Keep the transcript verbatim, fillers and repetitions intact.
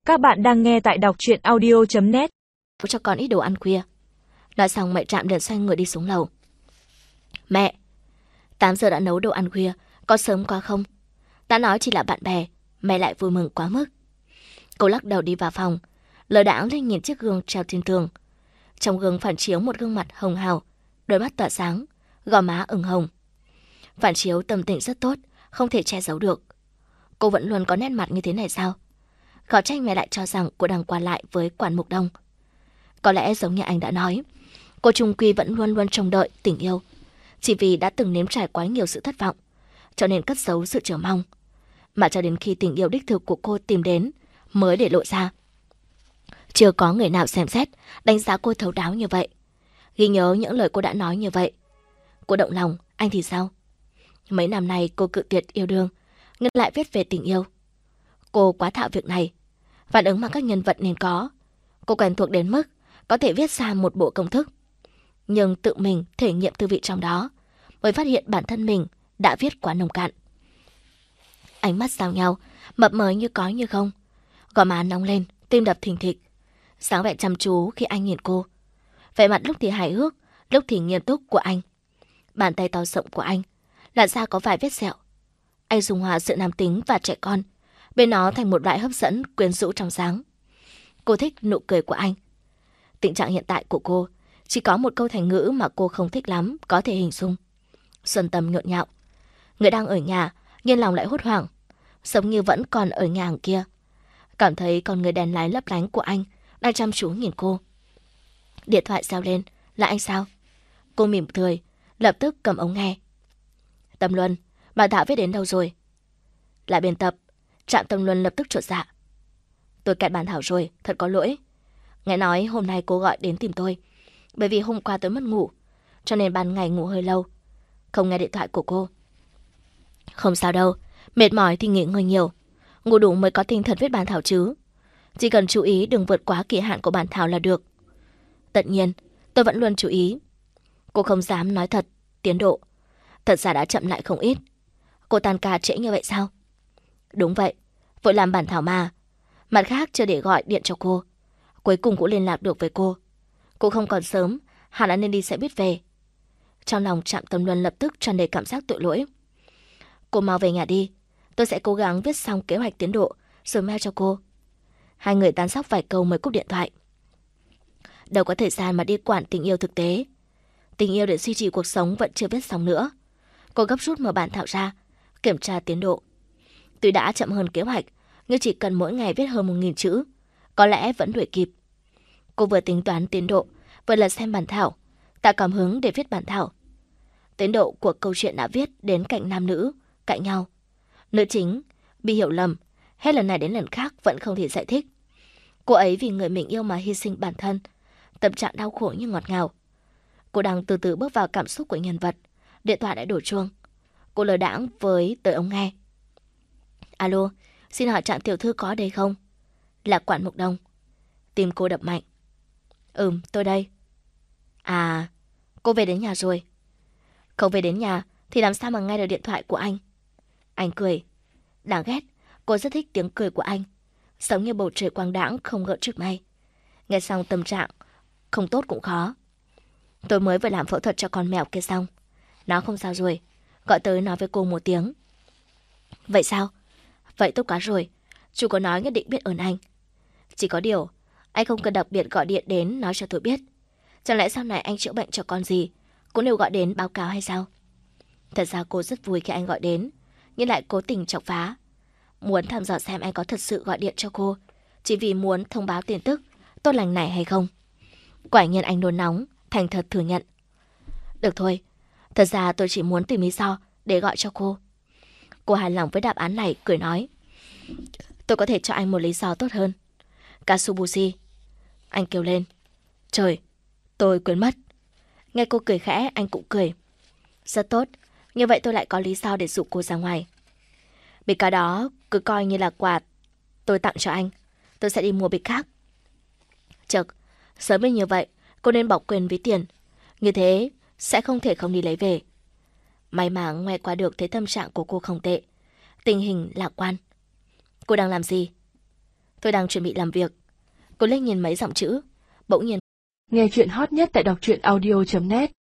Các bạn đang nghe tại đọc truyện audio chấm net. Cho con ít đồ ăn khuya. Nói xong mẹ Trạm liền xoay người đi xuống lầu. Mẹ, tám giờ đã nấu đồ ăn khuya, có sớm quá không? Đã nói chỉ là bạn bè, mẹ lại vui mừng quá mức. Cô lắc đầu đi vào phòng, lờ đãng lên nhìn chiếc gương treo trên tường. Trong gương phản chiếu một gương mặt hồng hào, đôi mắt tỏa sáng, gò má ửng hồng. Phản chiếu tâm tình rất tốt, không thể che giấu được. Cô vẫn luôn có nét mặt như thế này sao? Khó trách mẹ lại cho rằng cô đang qua lại với Quản Mục Đông. Có lẽ giống như anh đã nói, cô trung quy vẫn luôn luôn trông đợi tình yêu. Chỉ vì đã từng nếm trải quá nhiều sự thất vọng, cho nên cất giấu sự chờ mong. Mà cho đến khi tình yêu đích thực của cô tìm đến, mới để lộ ra. Chưa có người nào xem xét, đánh giá cô thấu đáo như vậy. Ghi nhớ những lời cô đã nói như vậy. Cô động lòng, anh thì sao? Mấy năm nay cô cự tuyệt yêu đương, ngược lại viết về tình yêu. Cô quá thạo việc này, phản ứng mà các nhân vật nên có. Cô quen thuộc đến mức có thể viết ra một bộ công thức. Nhưng tự mình thể nghiệm tư vị trong đó, mới phát hiện bản thân mình đã viết quá nông cạn. Ánh mắt giao nhau, mập mờ như có như không. Gò má nóng lên, tim đập thình thịch. Sáng vẻ chăm chú khi anh nhìn cô. Vẻ mặt lúc thì hài hước, lúc thì nghiêm túc của anh. Bàn tay to rộng của anh, làn da có vài vết sẹo. Anh dùng hòa sự nam tính và trẻ con, biến nó thành một loại hấp dẫn quyến rũ trong sáng. Cô thích nụ cười của anh. Tình trạng hiện tại của cô chỉ có một câu thành ngữ mà cô không thích lắm có thể hình dung. Xuân tâm nhộn nhạo. Người đang ở nhà, nhưng lòng lại hốt hoảng, giống như vẫn còn ở nhà hàng kia. Cảm thấy con người đèn lái lấp lánh của anh đang chăm chú nhìn cô. Điện thoại reo lên, là anh sao? Cô mỉm cười, lập tức cầm ống nghe. Tâm Luân, bản thảo viết đến đâu rồi? Là biên tập. Trạm Tâm Luân lập tức chột dạ. Tôi kẹt bản thảo rồi, thật có lỗi. Nghe nói hôm nay cô gọi đến tìm tôi, bởi vì hôm qua tôi mất ngủ, cho nên ban ngày ngủ hơi lâu, không nghe điện thoại của cô. Không sao đâu, mệt mỏi thì nghỉ ngơi nhiều, ngủ đủ mới có tinh thần viết bản thảo chứ. Chỉ cần chú ý đừng vượt quá kỳ hạn của bản thảo là được. Tất nhiên, tôi vẫn luôn chú ý. Cô không dám nói thật, tiến độ thật ra đã chậm lại không ít. Cô tan ca trễ như vậy sao? Đúng vậy, vội làm bản thảo mà. Mặt khác chưa để gọi điện cho cô, cuối cùng cũng liên lạc được với cô. Cô không còn sớm, hẳn là nên đi xe buýt về. Trong lòng Trạm Tâm Luân lập tức tràn đầy cảm giác tội lỗi. Cô mau về nhà đi, tôi sẽ cố gắng viết xong kế hoạch tiến độ rồi mail cho cô. Hai người tán sóc vài câu mới cúp điện thoại. Đâu có thời gian mà đi quản tình yêu thực tế. Tình yêu để duy trì cuộc sống vẫn chưa viết xong nữa. Cô gấp rút mở bản thảo ra, kiểm tra tiến độ. Tuy đã chậm hơn kế hoạch, nhưng chỉ cần mỗi ngày viết hơn một nghìn chữ, có lẽ vẫn đuổi kịp. Cô vừa tính toán tiến độ, vừa là xem bản thảo, tạo cảm hứng để viết bản thảo. Tiến độ của câu chuyện đã viết đến cạnh nam nữ, cạnh nhau. Nữ chính bị hiểu lầm, hết lần này đến lần khác vẫn không thể giải thích. Cô ấy vì người mình yêu mà hy sinh bản thân, tâm trạng đau khổ nhưng ngọt ngào. Cô đang từ từ bước vào cảm xúc của nhân vật, điện thoại đã đổ chuông. Cô lờ đãng với tới ống nghe. Alo, xin hỏi Trạm tiểu thư có ở đây không? Là Quản Mục Đông. Tim cô đập mạnh. Ừm, tôi đây. À, cô về đến nhà rồi. Không về đến nhà thì làm sao mà nghe được điện thoại của anh? Anh cười. Đáng ghét, cô rất thích tiếng cười của anh, giống như bầu trời quang đãng không gợn trước mây. Nghe xong tâm trạng không tốt cũng khó. Tôi mới vừa làm phẫu thuật cho con mèo kia xong, nó không sao rồi, gọi tới nói với cô một tiếng. Vậy sao? Vậy tốt quá rồi, chú có nói nhất định biết ơn anh. Chỉ có điều, anh không cần đặc biệt gọi điện đến nói cho tôi biết. Chẳng lẽ sau này anh chữa bệnh cho con gì cũng đều gọi đến báo cáo hay sao? Thật ra cô rất vui khi anh gọi đến, nhưng lại cố tình chọc phá. Muốn thăm dò xem anh có thật sự gọi điện cho cô chỉ vì muốn thông báo tin tức tốt lành này hay không. Quả nhiên anh nôn nóng, thành thật thừa nhận. Được thôi, thật ra tôi chỉ muốn tìm lý do để gọi cho cô. Cô hài lòng với đáp án này, cười nói. Tôi có thể cho anh một lý do tốt hơn. Katsubushi. Anh kêu lên. Trời, tôi quên mất. Nghe cô cười khẽ, anh cũng cười. Rất tốt, như vậy tôi lại có lý do để dụ cô ra ngoài. Bịch cá đó cứ coi như là quà tôi tặng cho anh. Tôi sẽ đi mua bịch khác. Chật, sớm như vậy, cô nên bỏ quên ví tiền. Như thế, sẽ không thể không đi lấy về. May mà nghe qua được thấy tâm trạng của cô không tệ. Tình hình lạc quan. Cô đang làm gì? Tôi đang chuẩn bị làm việc. Cô liếc nhìn mấy dòng chữ, bỗng nhiên. Nghe chuyện hot nhất tại đọc truyện audio chấm net